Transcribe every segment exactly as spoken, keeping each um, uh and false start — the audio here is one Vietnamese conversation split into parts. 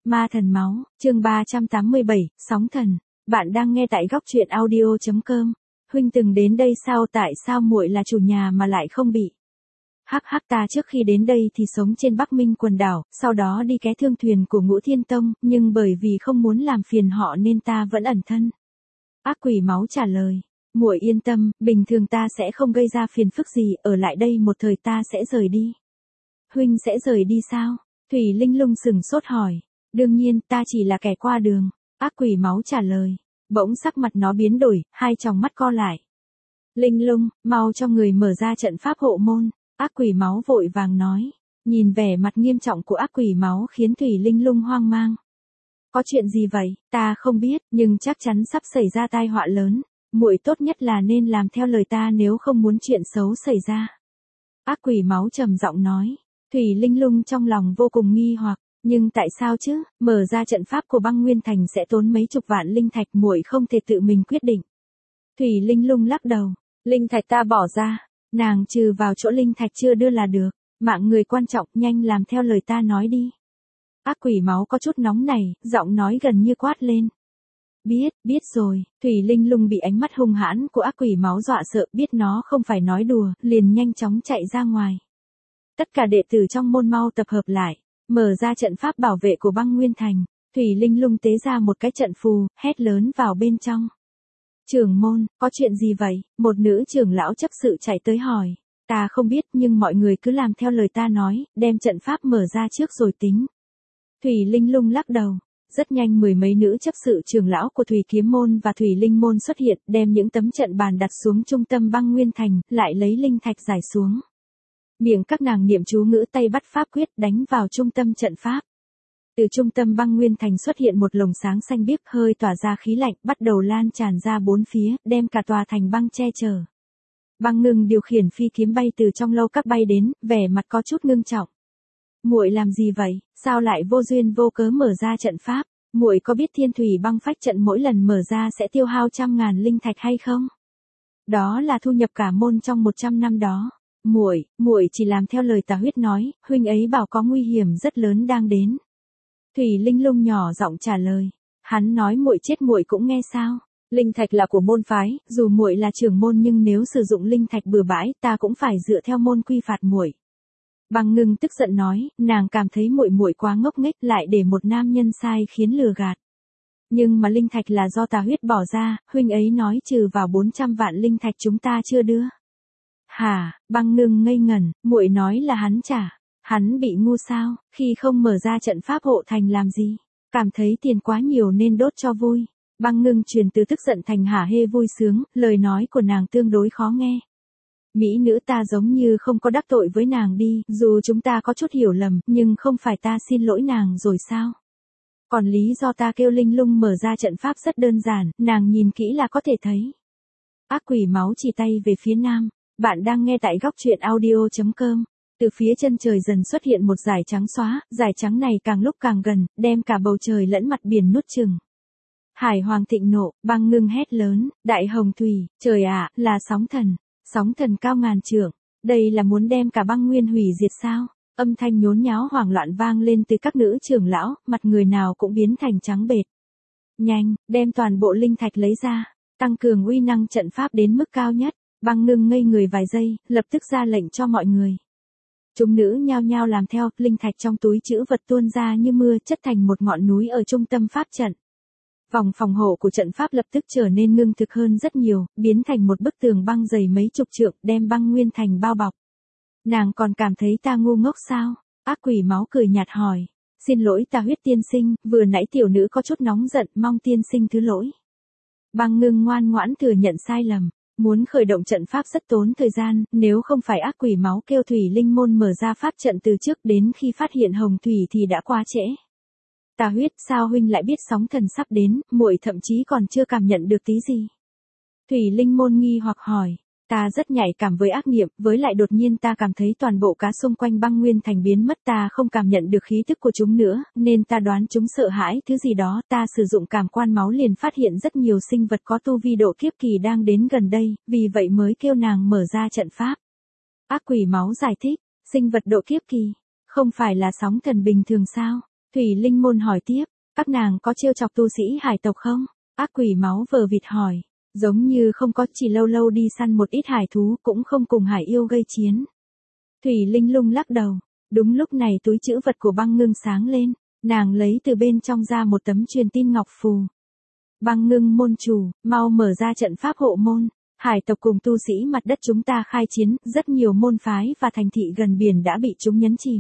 Ma thần máu, chương ba trăm tám mươi bảy, sóng thần. Bạn đang nghe tại góc truyện audio chấm com. Huynh từng đến đây sao, tại sao muội là chủ nhà mà lại không bị? Hắc hắc, ta trước khi đến đây thì sống trên Bắc Minh quần đảo, sau đó đi ké thương thuyền của Ngũ Thiên Tông, nhưng bởi vì không muốn làm phiền họ nên ta vẫn ẩn thân. Ác quỷ máu trả lời. Muội yên tâm, bình thường ta sẽ không gây ra phiền phức gì, ở lại đây một thời ta sẽ rời đi. Huynh sẽ rời đi sao? Thủy Linh Lung sừng sốt hỏi. Đương nhiên, ta chỉ là kẻ qua đường. Ác quỷ máu trả lời. Bỗng sắc mặt nó biến đổi, hai tròng mắt co lại. Linh Lung, mau cho người mở ra trận pháp hộ môn. Ác quỷ máu vội vàng nói. Nhìn vẻ mặt nghiêm trọng của ác quỷ máu khiến Thủy Linh Lung hoang mang. Có chuyện gì vậy? Ta không biết, nhưng chắc chắn sắp xảy ra tai họa lớn. Muội tốt nhất là nên làm theo lời ta nếu không muốn chuyện xấu xảy ra. Ác quỷ máu trầm giọng nói. Thủy Linh Lung trong lòng vô cùng nghi hoặc, nhưng tại sao chứ, mở ra trận pháp của Băng Nguyên Thành sẽ tốn mấy chục vạn linh thạch, muội không thể tự mình quyết định. Thủy Linh Lung lắc đầu, linh thạch ta bỏ ra, nàng trừ vào chỗ linh thạch chưa đưa là được, mạng người quan trọng, nhanh làm theo lời ta nói đi. Ác quỷ máu có chút nóng này, giọng nói gần như quát lên. Biết, biết rồi, Thủy Linh Lung bị ánh mắt hung hãn của ác quỷ máu dọa sợ, biết nó không phải nói đùa, liền nhanh chóng chạy ra ngoài. Tất cả đệ tử trong môn mau tập hợp lại, mở ra trận pháp bảo vệ của Băng Nguyên Thành. Thủy Linh Lung tế ra một cái trận phù, hét lớn vào bên trong. Trưởng môn, có chuyện gì vậy? Một nữ trưởng lão chấp sự chạy tới hỏi. Ta không biết, nhưng mọi người cứ làm theo lời ta nói, đem trận pháp mở ra trước rồi tính. Thủy Linh Lung lắc đầu. Rất nhanh mười mấy nữ chấp sự trưởng lão của Thủy Kiếm Môn và Thủy Linh Môn xuất hiện, đem những tấm trận bàn đặt xuống trung tâm Băng Nguyên Thành, lại lấy linh thạch giải xuống. Miệng các nàng niệm chú ngữ, tay bắt pháp quyết đánh vào trung tâm trận pháp. Từ trung tâm Băng Nguyên Thành xuất hiện một lồng sáng xanh biếc, hơi tỏa ra khí lạnh, bắt đầu lan tràn ra bốn phía, đem cả tòa thành băng che chở. Băng Ngưng điều khiển phi kiếm bay từ trong lâu các bay đến, vẻ mặt có chút ngưng trọng. Muội làm gì vậy, sao lại vô duyên vô cớ mở ra trận pháp? Muội có biết Thiên Thủy Băng Phách trận mỗi lần mở ra sẽ tiêu hao trăm ngàn linh thạch hay không? Đó là thu nhập cả môn trong một trăm năm đó. Muội, muội chỉ làm theo lời Tà Huyết nói, huynh ấy bảo có nguy hiểm rất lớn đang đến. Thủy Linh Lung nhỏ giọng trả lời. Hắn nói muội chết muội cũng nghe sao? Linh thạch là của môn phái, dù muội là trưởng môn nhưng nếu sử dụng linh thạch bừa bãi, ta cũng phải dựa theo môn quy phạt muội. Băng Ngưng tức giận nói, nàng cảm thấy muội muội quá ngốc nghếch, lại để một nam nhân sai khiến lừa gạt. Nhưng mà linh thạch là do Tà Huyết bỏ ra, huynh ấy nói trừ vào bốn trăm vạn linh thạch chúng ta chưa đưa. Hả? Băng Ngưng ngây ngẩn, muội nói là hắn trả. Hắn bị ngu sao, khi không mở ra trận pháp hộ thành làm gì? Cảm thấy tiền quá nhiều nên đốt cho vui. Băng Ngưng chuyển từ tức giận thành hả hê vui sướng, lời nói của nàng tương đối khó nghe. Mỹ nữ ta giống như không có đắc tội với nàng đi, dù chúng ta có chút hiểu lầm, nhưng không phải ta xin lỗi nàng rồi sao? Còn lý do ta kêu Linh Lung mở ra trận pháp rất đơn giản, nàng nhìn kỹ là có thể thấy. Ác quỷ máu chỉ tay về phía nam. Bạn đang nghe tại góc truyện audio chấm com. Từ phía chân trời dần xuất hiện một dải trắng xóa, dải trắng này càng lúc càng gần, đem cả bầu trời lẫn mặt biển nuốt chửng. Hải Hoàng thịnh nộ, Băng Ngưng hét lớn, đại hồng thủy, trời ạ, là sóng thần, sóng thần cao ngàn trượng, đây là muốn đem cả băng nguyên hủy diệt sao? Âm thanh nhốn nháo hoảng loạn vang lên từ các nữ trưởng lão, mặt người nào cũng biến thành trắng bệch. Nhanh, đem toàn bộ linh thạch lấy ra, tăng cường uy năng trận pháp đến mức cao nhất. Băng Ngưng ngây người vài giây, lập tức ra lệnh cho mọi người. Chúng nữ nhao nhao làm theo, linh thạch trong túi trữ vật tuôn ra như mưa, chất thành một ngọn núi ở trung tâm pháp trận. Vòng phòng hộ của trận pháp lập tức trở nên ngưng thực hơn rất nhiều, biến thành một bức tường băng dày mấy chục trượng, đem Băng Nguyên Thành bao bọc. Nàng còn cảm thấy ta ngu ngốc sao? Ác quỷ máu cười nhạt hỏi. Xin lỗi Tà Huyết tiên sinh, vừa nãy tiểu nữ có chút nóng giận, mong tiên sinh thứ lỗi. Băng Ngưng ngoan ngoãn thừa nhận sai lầm. Muốn khởi động trận pháp rất tốn thời gian, nếu không phải ác quỷ máu kêu Thủy Linh Môn mở ra pháp trận từ trước, đến khi phát hiện hồng thủy thì đã quá trễ. Tà Huyết, sao huynh lại biết sóng thần sắp đến, muội thậm chí còn chưa cảm nhận được tí gì? Thủy Linh Môn nghi hoặc hỏi. Ta rất nhạy cảm với ác niệm, với lại đột nhiên ta cảm thấy toàn bộ cá xung quanh Băng Nguyên Thành biến mất, ta không cảm nhận được khí tức của chúng nữa, nên ta đoán chúng sợ hãi thứ gì đó, ta sử dụng cảm quan máu liền phát hiện rất nhiều sinh vật có tu vi độ kiếp kỳ đang đến gần đây, vì vậy mới kêu nàng mở ra trận pháp. Ác quỷ máu giải thích, sinh vật độ kiếp kỳ, không phải là sóng thần bình thường sao? Thủy Linh Môn hỏi tiếp, các nàng có trêu chọc tu sĩ hải tộc không? Ác quỷ máu vờ vịt hỏi, giống như không có, chỉ lâu lâu đi săn một ít hải thú, cũng không cùng hải yêu gây chiến. Thủy Linh Lung lắc đầu, đúng lúc này túi trữ vật của Băng Ngưng sáng lên, nàng lấy từ bên trong ra một tấm truyền tin ngọc phù. Băng Ngưng môn chủ, mau mở ra trận pháp hộ môn, hải tộc cùng tu sĩ mặt đất chúng ta khai chiến, rất nhiều môn phái và thành thị gần biển đã bị chúng nhấn chìm.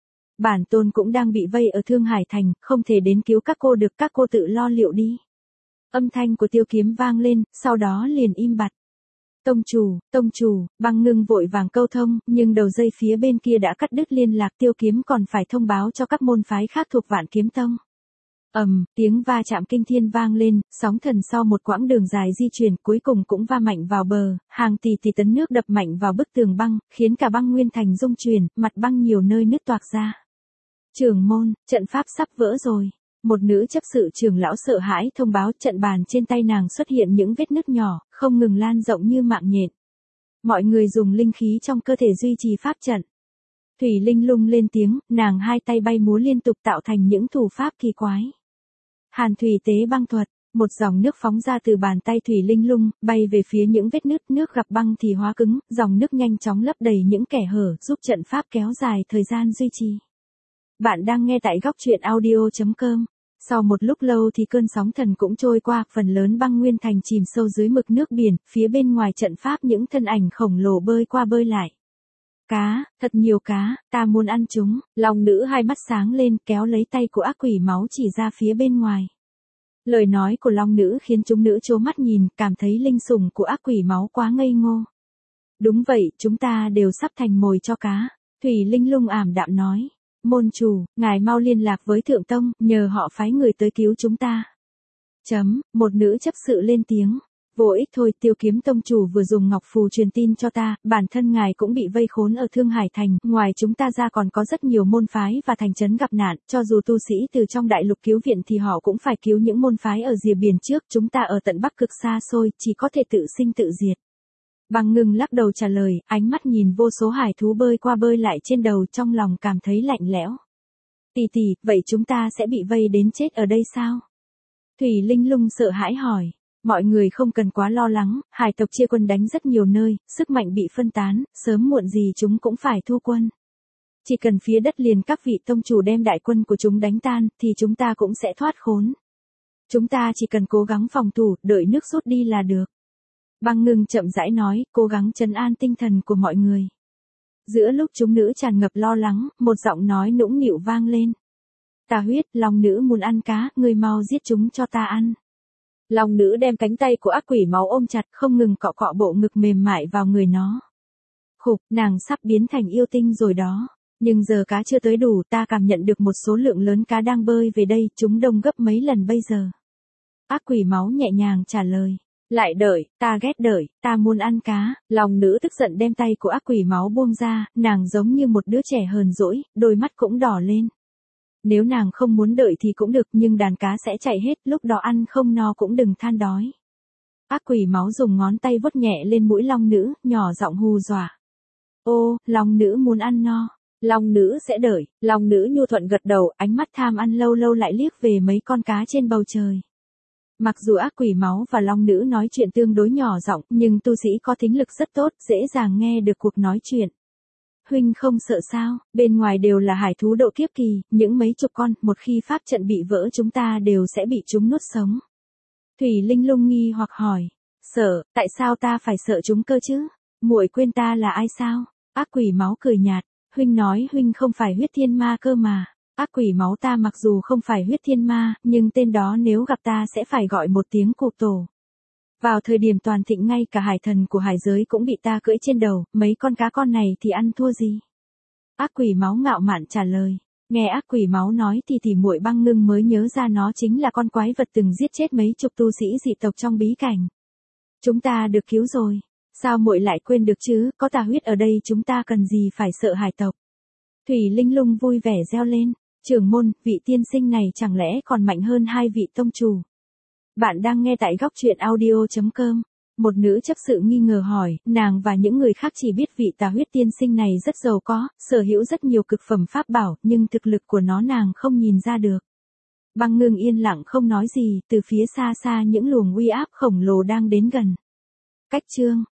Bản tôn cũng đang bị vây ở Thương Hải Thành, không thể đến cứu các cô được, các cô tự lo liệu đi. Âm thanh của Tiêu Kiếm vang lên, sau đó liền im bặt. Tông chủ, tông chủ, Băng Ngưng vội vàng câu thông, nhưng đầu dây phía bên kia đã cắt đứt liên lạc, Tiêu Kiếm còn phải thông báo cho các môn phái khác thuộc Vạn Kiếm Tông. Ầm, um, tiếng va chạm kinh thiên vang lên, sóng thần sau một quãng đường dài di chuyển cuối cùng cũng va mạnh vào bờ, hàng tỷ tỷ tấn nước đập mạnh vào bức tường băng, khiến cả băng nguyên thành rung chuyển, mặt băng nhiều nơi nứt toạc ra. Trưởng môn, trận pháp sắp vỡ rồi. Một nữ chấp sự trưởng lão sợ hãi thông báo, trận bàn trên tay nàng xuất hiện những vết nứt nhỏ, không ngừng lan rộng như mạng nhện. Mọi người dùng linh khí trong cơ thể duy trì pháp trận. Thủy Linh Lung lên tiếng, nàng hai tay bay múa liên tục tạo thành những thủ pháp kỳ quái. Hàn thủy tế băng thuật, một dòng nước phóng ra từ bàn tay Thủy Linh Lung, bay về phía những vết nứt, nước gặp băng thì hóa cứng, dòng nước nhanh chóng lấp đầy những kẽ hở, giúp trận pháp kéo dài thời gian duy trì. Bạn đang nghe tại góc truyện audio chấm com. Sau một lúc lâu thì cơn sóng thần cũng trôi qua, phần lớn băng nguyên thành chìm sâu dưới mực nước biển, phía bên ngoài trận pháp những thân ảnh khổng lồ bơi qua bơi lại. Cá, thật nhiều cá, ta muốn ăn chúng, long nữ hai mắt sáng lên kéo lấy tay của ác quỷ máu chỉ ra phía bên ngoài. Lời nói của long nữ khiến chúng nữ trố mắt nhìn, cảm thấy linh sủng của ác quỷ máu quá ngây ngô. Đúng vậy, chúng ta đều sắp thành mồi cho cá, Thủy Linh Lung ảm đạm nói. Môn chủ, ngài mau liên lạc với Thượng Tông, nhờ họ phái người tới cứu chúng ta. Chấm, một nữ chấp sự lên tiếng. Vô ích thôi, Tiêu Kiếm tông chủ vừa dùng ngọc phù truyền tin cho ta, bản thân ngài cũng bị vây khốn ở Thương Hải Thành, ngoài chúng ta ra còn có rất nhiều môn phái và thành trấn gặp nạn, cho dù tu sĩ từ trong đại lục cứu viện thì họ cũng phải cứu những môn phái ở rìa biển trước, chúng ta ở tận Bắc Cực xa xôi, chỉ có thể tự sinh tự diệt. Băng Ngưng lắc đầu trả lời, ánh mắt nhìn vô số hải thú bơi qua bơi lại trên đầu, trong lòng cảm thấy lạnh lẽo. Tỷ tỷ, vậy chúng ta sẽ bị vây đến chết ở đây sao? Thủy Linh Lung sợ hãi hỏi. Mọi người không cần quá lo lắng, hải tộc chia quân đánh rất nhiều nơi, sức mạnh bị phân tán, sớm muộn gì chúng cũng phải thu quân. Chỉ cần phía đất liền các vị tông chủ đem đại quân của chúng đánh tan, thì chúng ta cũng sẽ thoát khốn. Chúng ta chỉ cần cố gắng phòng thủ, đợi nước rút đi là được. Băng Ngưng chậm rãi nói, cố gắng trấn an tinh thần của mọi người. Giữa lúc chúng nữ tràn ngập lo lắng, một giọng nói nũng nịu vang lên. Tà huyết, long nữ muốn ăn cá, người mau giết chúng cho ta ăn. Long nữ đem cánh tay của ác quỷ máu ôm chặt, không ngừng cọ cọ bộ ngực mềm mại vào người nó. Khục, nàng sắp biến thành yêu tinh rồi đó. Nhưng giờ cá chưa tới đủ, ta cảm nhận được một số lượng lớn cá đang bơi về đây, chúng đông gấp mấy lần bây giờ. Ác quỷ máu nhẹ nhàng trả lời. Lại đợi, ta ghét đợi, ta muốn ăn cá. Long nữ tức giận đem tay của ác quỷ máu buông ra, nàng giống như một đứa trẻ hờn dỗi, đôi mắt cũng đỏ lên. Nếu nàng không muốn đợi thì cũng được, nhưng đàn cá sẽ chạy hết, lúc đó ăn không no cũng đừng than đói. Ác quỷ máu dùng ngón tay vuốt nhẹ lên mũi long nữ, nhỏ giọng hù dọa. Ô, long nữ muốn ăn no. Long nữ sẽ đợi. Long nữ nhu thuận gật đầu, ánh mắt tham ăn lâu lâu lại liếc về mấy con cá trên bầu trời. Mặc dù ác quỷ máu và long nữ nói chuyện tương đối nhỏ giọng, nhưng tu sĩ có thính lực rất tốt, dễ dàng nghe được cuộc nói chuyện. Huynh không sợ sao, bên ngoài đều là hải thú độ kiếp kỳ, những mấy chục con, một khi pháp trận bị vỡ chúng ta đều sẽ bị chúng nuốt sống. Thủy Linh Lung nghi hoặc hỏi, sợ, tại sao ta phải sợ chúng cơ chứ? Muội quên ta là ai sao? Ác quỷ máu cười nhạt, huynh nói huynh không phải huyết thiên ma cơ mà. Ác quỷ máu ta mặc dù không phải huyết thiên ma, nhưng tên đó nếu gặp ta sẽ phải gọi một tiếng cụ tổ. Vào thời điểm toàn thịnh ngay cả hải thần của hải giới cũng bị ta cưỡi trên đầu, mấy con cá con này thì ăn thua gì? Ác quỷ máu ngạo mạn trả lời. Nghe ác quỷ máu nói thì thì muội Băng Ngưng mới nhớ ra nó chính là con quái vật từng giết chết mấy chục tu sĩ dị tộc trong bí cảnh. Chúng ta được cứu rồi. Sao muội lại quên được chứ, có tà huyết ở đây chúng ta cần gì phải sợ hải tộc. Thủy Linh Lung vui vẻ reo lên. Trưởng môn, vị tiên sinh này chẳng lẽ còn mạnh hơn hai vị tông chủ. Bạn đang nghe tại góc truyện audio chấm com. Một nữ chấp sự nghi ngờ hỏi, nàng và những người khác chỉ biết vị tà huyết tiên sinh này rất giàu có, sở hữu rất nhiều cực phẩm pháp bảo, nhưng thực lực của nó nàng không nhìn ra được. Băng Ngưng yên lặng không nói gì, từ phía xa xa những luồng uy áp khổng lồ đang đến gần. Cách chương